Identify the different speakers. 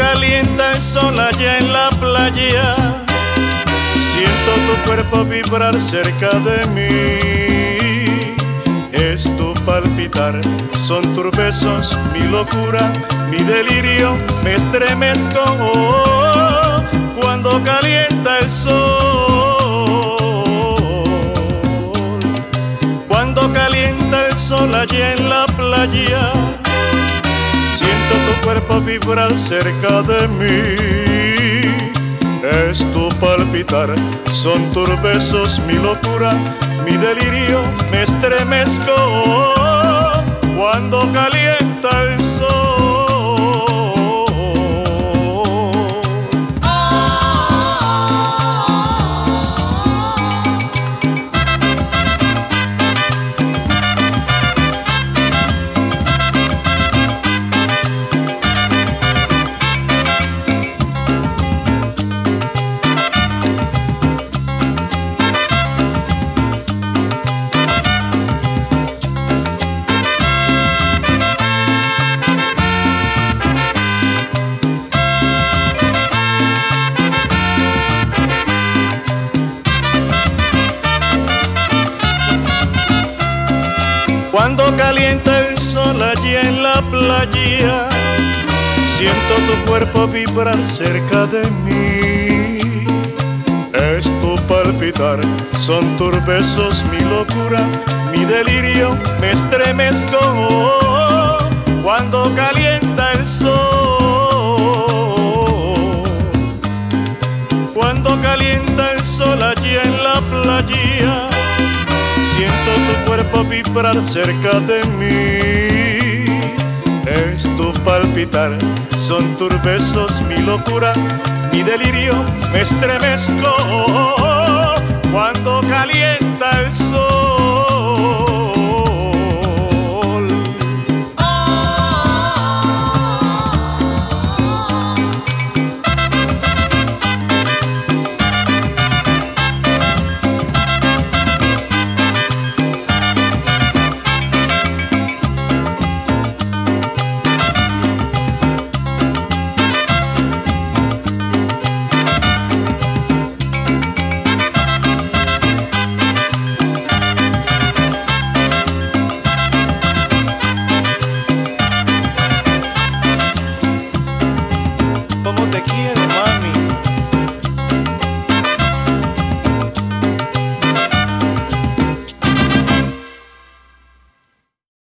Speaker 1: calienta el sol allá en la playa, siento tu cuerpo vibrar cerca de mí. Es tu palpitar, son tus besos, mi locura, mi delirio, me estremezco cuando calienta el sol. Cuando calienta el sol allá en la playa, siento tu cuerpo vibrar cerca de mí. Es tu palpitar, son tus besos, mi locura, mi delirio, me estremezco cuando calienta el sol. Cuando calienta el sol allí en la playa, siento tu cuerpo vibrar cerca de mí. Es tu palpitar, son tus besos, mi locura, mi delirio, me estremezco cuando calienta el sol. Cuando calienta el sol allí en la playa, siento tu cuerpo vibrar cerca de mí. Es tu palpitar, son tus besos, mi locura, mi delirio, me estremezco cuando calienta el sol. Como te quiero más.